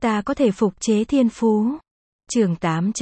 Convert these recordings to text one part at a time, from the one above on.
Ta có thể phục chế thiên phú. Chương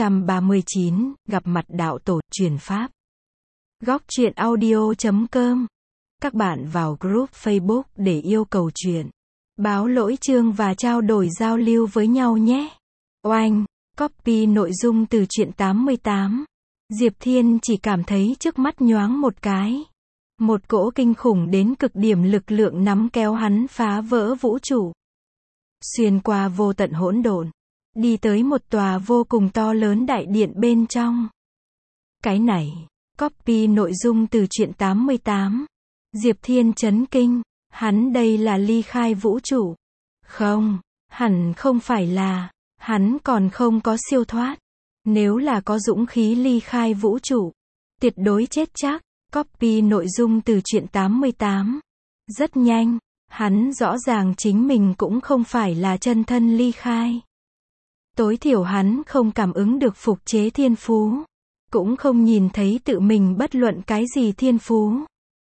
839, gặp mặt đạo tổ, truyền pháp. Góc truyện audio.com. Các bạn vào group Facebook để yêu cầu truyện, báo lỗi chương và trao đổi giao lưu với nhau nhé. Oanh, copy nội dung từ truyện 88. Diệp Thiên chỉ cảm thấy trước mắt nhoáng một cái. Một cỗ kinh khủng đến cực điểm lực lượng nắm kéo hắn phá vỡ vũ trụ. Xuyên qua vô tận hỗn độn, đi tới một tòa vô cùng to lớn đại điện bên trong. Cái này, copy nội dung từ truyện 88. Diệp Thiên chấn kinh, hắn đây là ly khai vũ trụ. Không, hẳn không phải là, hắn còn không có siêu thoát. Nếu là có dũng khí ly khai vũ trụ, tuyệt đối chết chắc. Copy nội dung từ truyện 88. Rất nhanh, hắn rõ ràng chính mình cũng không phải là chân thân ly khai. Tối thiểu hắn không cảm ứng được phục chế thiên phú, cũng không nhìn thấy tự mình bất luận cái gì thiên phú.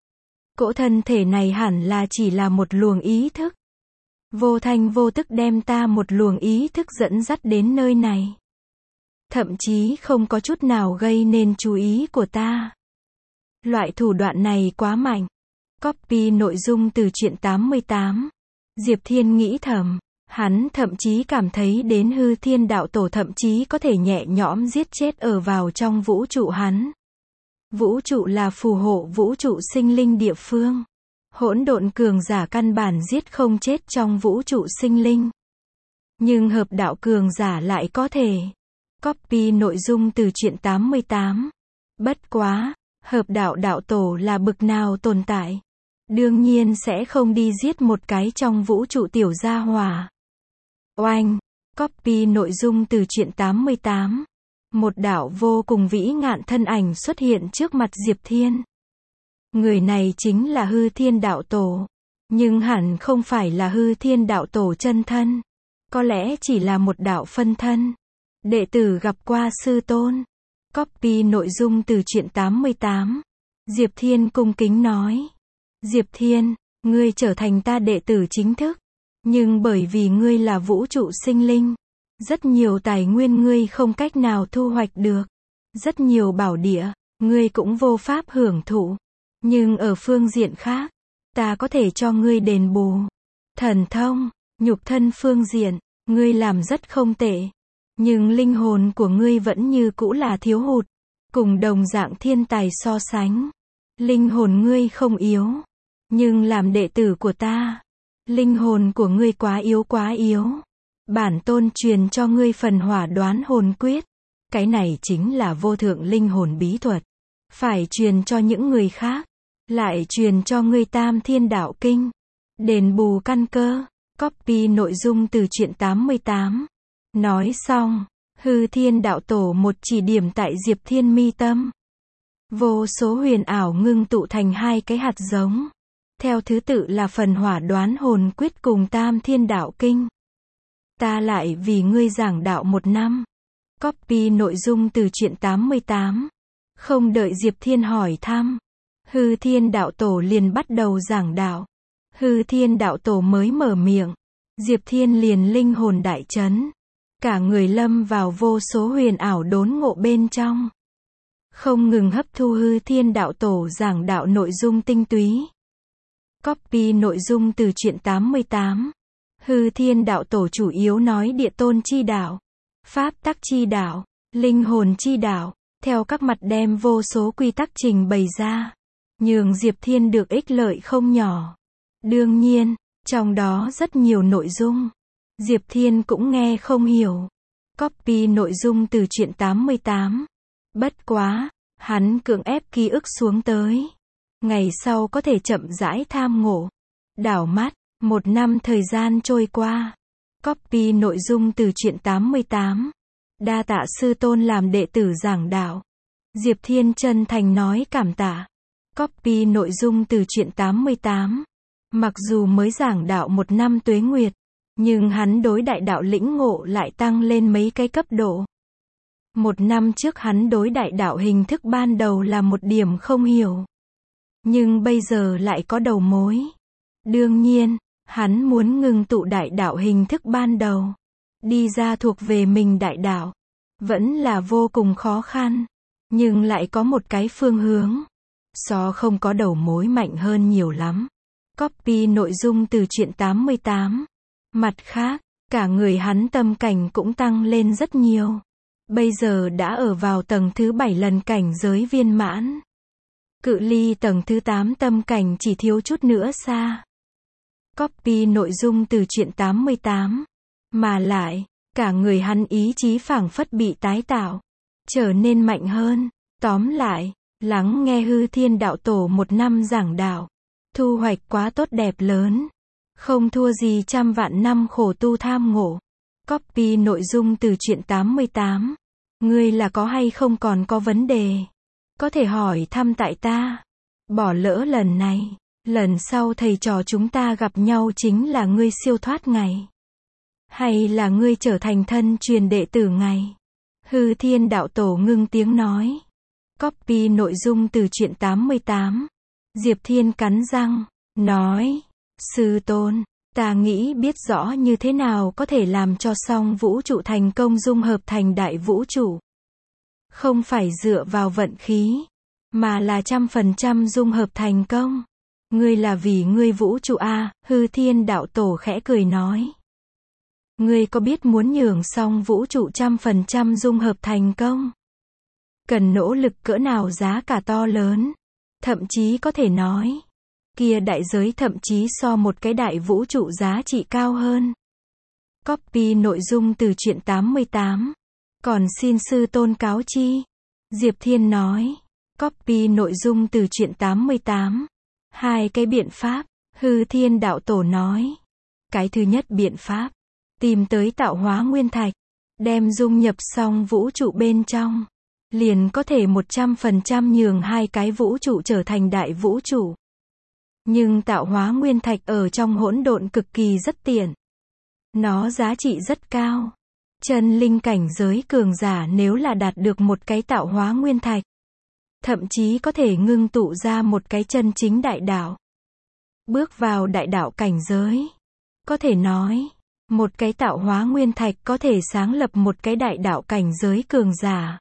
Cỗ thân thể này hẳn là chỉ là một luồng ý thức. Vô thanh vô tức đem ta một luồng ý thức dẫn dắt đến nơi này. Thậm chí không có chút nào gây nên chú ý của ta. Loại thủ đoạn này quá mạnh. Copy nội dung từ truyện 88. Diệp Thiên nghĩ thầm, hắn thậm chí cảm thấy đến hư thiên đạo tổ thậm chí có thể nhẹ nhõm giết chết ở vào trong vũ trụ hắn. Vũ trụ là phù hộ vũ trụ sinh linh địa phương. Hỗn độn cường giả căn bản giết không chết trong vũ trụ sinh linh. Nhưng hợp đạo cường giả lại có thể. Copy nội dung từ truyện 88. Bất quá, hợp đạo đạo tổ là bực nào tồn tại. Đương nhiên sẽ không đi giết một cái trong vũ trụ tiểu gia hỏa. Oanh, copy nội dung từ truyện 88. Một đạo vô cùng vĩ ngạn thân ảnh xuất hiện trước mặt Diệp Thiên. Người này chính là hư thiên đạo tổ. Nhưng hẳn không phải là hư thiên đạo tổ chân thân. Có lẽ chỉ là một đạo phân thân. Đệ tử gặp qua sư tôn. Copy nội dung từ truyện 88. Diệp Thiên cung kính nói. Diệp Thiên, ngươi trở thành ta đệ tử chính thức. Nhưng bởi vì ngươi là vũ trụ sinh linh, rất nhiều tài nguyên ngươi không cách nào thu hoạch được. Rất nhiều bảo địa, ngươi cũng vô pháp hưởng thụ. Nhưng ở phương diện khác, ta có thể cho ngươi đền bù. Thần thông, nhục thân phương diện, ngươi làm rất không tệ. Nhưng linh hồn của ngươi vẫn như cũ là thiếu hụt. Cùng đồng dạng thiên tài so sánh, linh hồn ngươi không yếu. Nhưng làm đệ tử của ta, linh hồn của ngươi quá yếu quá yếu. Bản tôn truyền cho ngươi phần hỏa đoán hồn quyết. Cái này chính là vô thượng linh hồn bí thuật. Phải truyền cho những người khác. Lại truyền cho ngươi tam thiên đạo kinh. Đền bù căn cơ. Copy nội dung từ truyện 88. Nói xong, hư thiên đạo tổ một chỉ điểm tại Diệp Thiên mi tâm. Vô số huyền ảo ngưng tụ thành hai cái hạt giống. Theo thứ tự là phần hỏa đoán hồn quyết cùng tam thiên đạo kinh. Ta lại vì ngươi giảng đạo 1 năm. Copy nội dung từ truyện 88. Không đợi Diệp Thiên hỏi thăm, hư thiên đạo tổ liền bắt đầu giảng đạo. Hư thiên đạo tổ mới mở miệng, Diệp Thiên liền linh hồn đại chấn. Cả người lâm vào vô số huyền ảo đốn ngộ bên trong. Không ngừng hấp thu hư thiên đạo tổ giảng đạo nội dung tinh túy. Copy nội dung từ truyện 88. Hư thiên đạo tổ chủ yếu nói địa tôn chi đạo, pháp tắc chi đạo, linh hồn chi đạo, theo các mặt đem vô số quy tắc trình bày ra, nhường Diệp Thiên được ích lợi không nhỏ. Đương nhiên, trong đó rất nhiều nội dung Diệp Thiên cũng nghe không hiểu. Copy nội dung từ truyện 88. Bất quá, hắn cưỡng ép ký ức xuống tới. Ngày sau có thể chậm rãi tham ngộ. Đảo mắt, 1 năm thời gian trôi qua. Copy nội dung từ truyện 88. Đa tạ sư tôn làm đệ tử giảng đạo. Diệp Thiên chân thành nói cảm tạ. Copy nội dung từ truyện 88. Mặc dù mới giảng đạo 1 năm tuế nguyệt, nhưng hắn đối đại đạo lĩnh ngộ lại tăng lên mấy cái cấp độ. 1 năm trước hắn đối đại đạo hình thức ban đầu là một điểm không hiểu. Nhưng bây giờ lại có đầu mối. Đương nhiên, hắn muốn ngưng tụ đại đạo hình thức ban đầu. đi ra thuộc về mình đại đạo. Vẫn là vô cùng khó khăn. Nhưng lại có một cái phương hướng. So không có đầu mối mạnh hơn nhiều lắm. Copy nội dung từ truyện 88. Mặt khác, cả người hắn tâm cảnh cũng tăng lên rất nhiều. Bây giờ đã ở vào tầng thứ 7 lần cảnh giới viên mãn. Cự ly tầng thứ 8 tâm cảnh chỉ thiếu chút nữa xa. Copy nội dung từ truyện 88. Mà lại, cả người hắn ý chí phảng phất bị tái tạo. Trở nên mạnh hơn. Tóm lại, lắng nghe Hư Thiên Đạo Tổ 1 năm giảng đạo. Thu hoạch quá tốt đẹp lớn. Không thua gì trăm vạn năm khổ tu tham ngộ. Copy nội dung từ truyện 88. Ngươi là có hay không còn có vấn đề? Có thể hỏi thăm tại ta. Bỏ lỡ lần này. Lần sau thầy trò chúng ta gặp nhau chính là ngươi siêu thoát ngày. Hay là ngươi trở thành thân truyền đệ tử ngày? Hư Thiên Đạo Tổ ngưng tiếng nói. Copy nội dung từ truyện 88. Diệp Thiên cắn răng, nói. Sư tôn, ta nghĩ biết rõ như thế nào có thể làm cho song vũ trụ thành công dung hợp thành đại vũ trụ. Không phải dựa vào vận khí, mà là 100% dung hợp thành công. Ngươi là vì ngươi vũ trụ a, Hư Thiên Đạo Tổ khẽ cười nói. Ngươi có biết muốn nhường song vũ trụ 100% dung hợp thành công? Cần nỗ lực cỡ nào giá cả to lớn. Thậm chí có thể nói, kia đại giới thậm chí so một cái đại vũ trụ giá trị cao hơn. Copy nội dung từ truyện 88. Còn xin sư tôn cáo chi. Diệp Thiên nói. Copy nội dung từ truyện 88. Hai cái biện pháp, Hư Thiên Đạo Tổ nói. Cái thứ nhất biện pháp, tìm tới tạo hóa nguyên thạch, đem dung nhập song vũ trụ bên trong. Liền có thể 100% nhường hai cái vũ trụ trở thành đại vũ trụ. Nhưng tạo hóa nguyên thạch ở trong hỗn độn cực kỳ rất tiện. Nó giá trị rất cao. Chân linh cảnh giới cường giả nếu là đạt được một cái tạo hóa nguyên thạch, thậm chí có thể ngưng tụ ra một cái chân chính đại đạo. Bước vào đại đạo cảnh giới. Có thể nói, một cái tạo hóa nguyên thạch có thể sáng lập một cái đại đạo cảnh giới cường giả.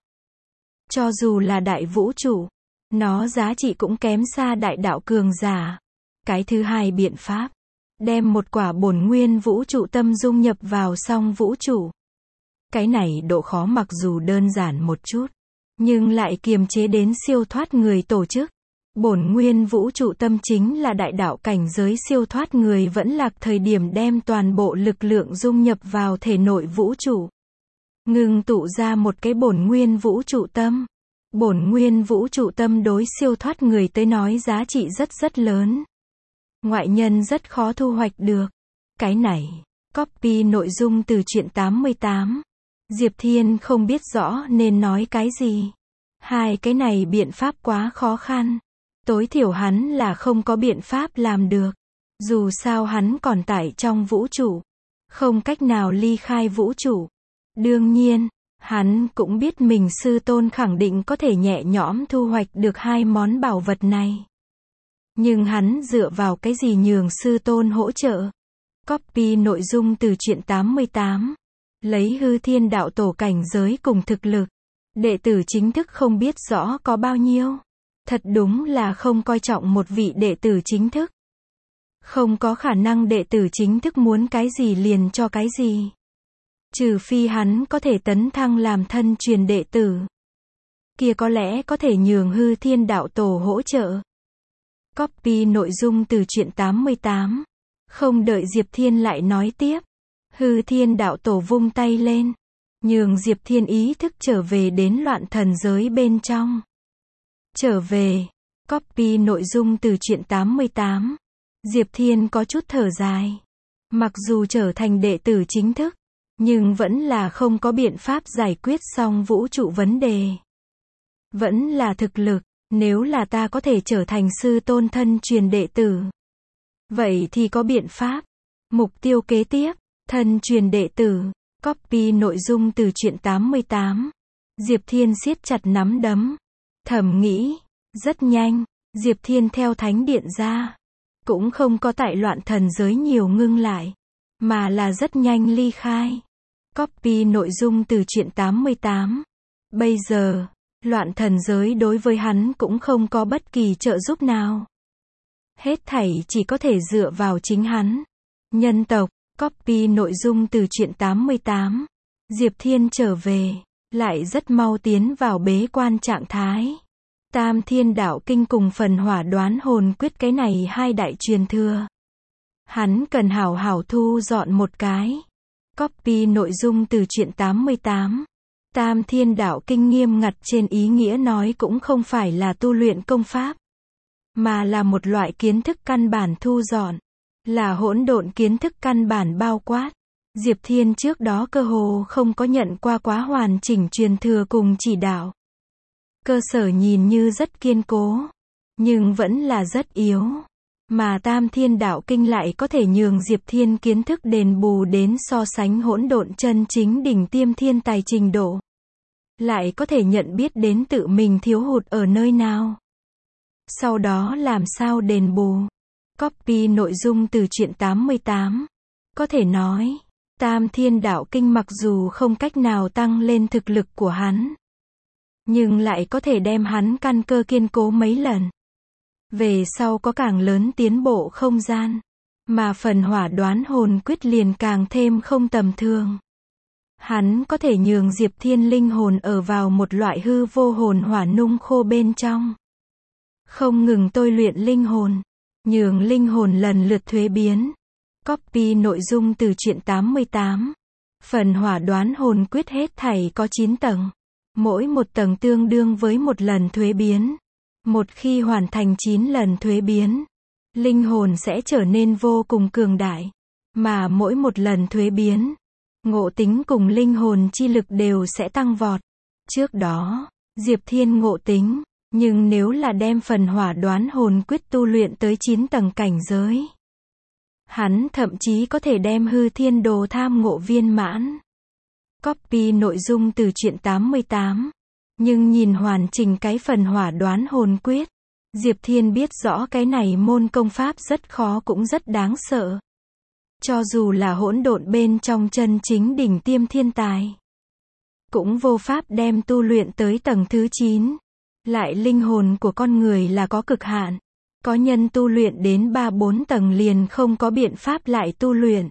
Cho dù là đại vũ trụ, nó giá trị cũng kém xa đại đạo cường giả. Cái thứ hai biện pháp, đem một quả bổn nguyên vũ trụ tâm dung nhập vào song vũ trụ. Cái này độ khó mặc dù đơn giản một chút, nhưng lại kiềm chế đến siêu thoát người tổ chức. Bổn nguyên vũ trụ tâm chính là đại đạo cảnh giới siêu thoát người vẫn lạc thời điểm đem toàn bộ lực lượng dung nhập vào thể nội vũ trụ. Ngưng tụ ra một cái bổn nguyên vũ trụ tâm. Bổn nguyên vũ trụ tâm đối siêu thoát người tới nói giá trị rất rất lớn. Ngoại nhân rất khó thu hoạch được. Cái này, copy nội dung từ truyện 88. Diệp Thiên không biết rõ nên nói cái gì. Hai cái này biện pháp quá khó khăn. Tối thiểu hắn là không có biện pháp làm được. Dù sao hắn còn tại trong vũ trụ. Không cách nào ly khai vũ trụ. Đương nhiên, hắn cũng biết mình sư tôn khẳng định có thể nhẹ nhõm thu hoạch được hai món bảo vật này. Nhưng hắn dựa vào cái gì nhường sư tôn hỗ trợ? Copy nội dung từ truyện 88. Lấy Hư Thiên Đạo Tổ cảnh giới cùng thực lực. Đệ tử chính thức không biết rõ có bao nhiêu. Thật đúng là không coi trọng một vị đệ tử chính thức. Không có khả năng đệ tử chính thức muốn cái gì liền cho cái gì. Trừ phi hắn có thể tấn thăng làm thân truyền đệ tử. Kia có lẽ có thể nhường Hư Thiên Đạo Tổ hỗ trợ. Copy nội dung từ truyện 88. Không đợi Diệp Thiên lại nói tiếp. Hư Thiên Đạo Tổ vung tay lên. Nhường Diệp Thiên ý thức trở về đến loạn thần giới bên trong. Trở về. Copy nội dung từ truyện 88. Diệp Thiên có chút thở dài. Mặc dù trở thành đệ tử chính thức, nhưng vẫn là không có biện pháp giải quyết xong vũ trụ vấn đề. Vẫn là thực lực, nếu là ta có thể trở thành sư tôn thân truyền đệ tử. Vậy thì có biện pháp. Mục tiêu kế tiếp, thân truyền đệ tử. Copy nội dung từ truyện 88. Diệp Thiên siết chặt nắm đấm. Thầm nghĩ, rất nhanh, Diệp Thiên theo thánh điện ra. Cũng không có tại loạn thần giới nhiều ngưng lại, mà là rất nhanh ly khai. Copy nội dung từ truyện 88. Bây giờ, loạn thần giới đối với hắn cũng không có bất kỳ trợ giúp nào. Hết thảy chỉ có thể dựa vào chính hắn. Nhân tộc, copy nội dung từ truyện 88. Diệp Thiên trở về, lại rất mau tiến vào bế quan trạng thái. Tam Thiên Đạo Kinh cùng phần Hỏa Đoán Hồn Quyết, cái này hai đại truyền thừa. Hắn cần hảo hảo thu dọn một cái. Copy nội dung từ truyện 88. Tam Thiên Đạo Kinh nghiêm ngặt trên ý nghĩa nói cũng không phải là tu luyện công pháp, mà là một loại kiến thức căn bản thu dọn, là hỗn độn kiến thức căn bản bao quát. Diệp Thiên trước đó cơ hồ không có nhận qua quá hoàn chỉnh truyền thừa cùng chỉ đạo. Cơ sở nhìn như rất kiên cố, nhưng vẫn là rất yếu. Mà Tam Thiên Đạo Kinh lại có thể nhường Diệp Thiên kiến thức đền bù đến so sánh hỗn độn chân chính đỉnh tiêm thiên tài trình độ. Lại có thể nhận biết đến tự mình thiếu hụt ở nơi nào. Sau đó làm sao đền bù. Copy nội dung từ truyện 88. Có thể nói, Tam Thiên Đạo Kinh mặc dù không cách nào tăng lên thực lực của hắn, nhưng lại có thể đem hắn căn cơ kiên cố mấy lần. Về sau có càng lớn tiến bộ không gian, mà phần Hỏa Đoán Hồn Quyết liền càng thêm không tầm thường. Hắn có thể nhường Diệp Thiên linh hồn ở vào một loại hư vô hồn hỏa nung khô bên trong. Không ngừng tôi luyện linh hồn, nhường linh hồn lần lượt thuế biến. Copy nội dung từ truyện 88. Phần Hỏa Đoán Hồn Quyết hết thảy có 9 tầng. Mỗi một tầng tương đương với một lần thuế biến. Một khi hoàn thành 9 lần thuế biến, linh hồn sẽ trở nên vô cùng cường đại. Mà mỗi một lần thuế biến, ngộ tính cùng linh hồn chi lực đều sẽ tăng vọt. Trước đó, Diệp Thiên ngộ tính, nhưng nếu là đem phần Hỏa Đoán Hồn Quyết tu luyện tới 9 tầng cảnh giới, hắn thậm chí có thể đem hư thiên đồ tham ngộ viên mãn. Copy nội dung từ truyện 88. Nhưng nhìn hoàn chỉnh cái phần Hỏa Đoán Hồn Quyết, Diệp Thiên biết rõ cái này môn công pháp rất khó cũng rất đáng sợ. Cho dù là hỗn độn bên trong chân chính đỉnh tiêm thiên tài, cũng vô pháp đem tu luyện tới tầng thứ 9. Lại linh hồn của con người là có cực hạn. Có nhân tu luyện đến 3-4 tầng liền không có biện pháp lại tu luyện.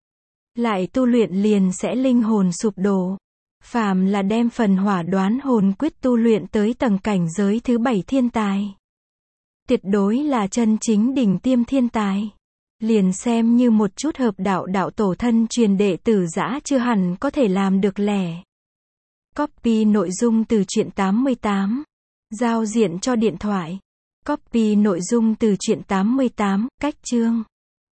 Lại tu luyện liền sẽ linh hồn sụp đổ. Phàm là đem phần Hỏa Đoán Hồn Quyết tu luyện tới tầng cảnh giới thứ 7 thiên tài, tuyệt đối là chân chính đỉnh tiêm thiên tài. Liền xem như một chút hợp đạo đạo tổ thân truyền đệ tử dã chưa hẳn có thể làm được lẻ. Copy nội dung từ truyện 88. Giao diện cho điện thoại. Copy nội dung từ truyện 88, cách chương.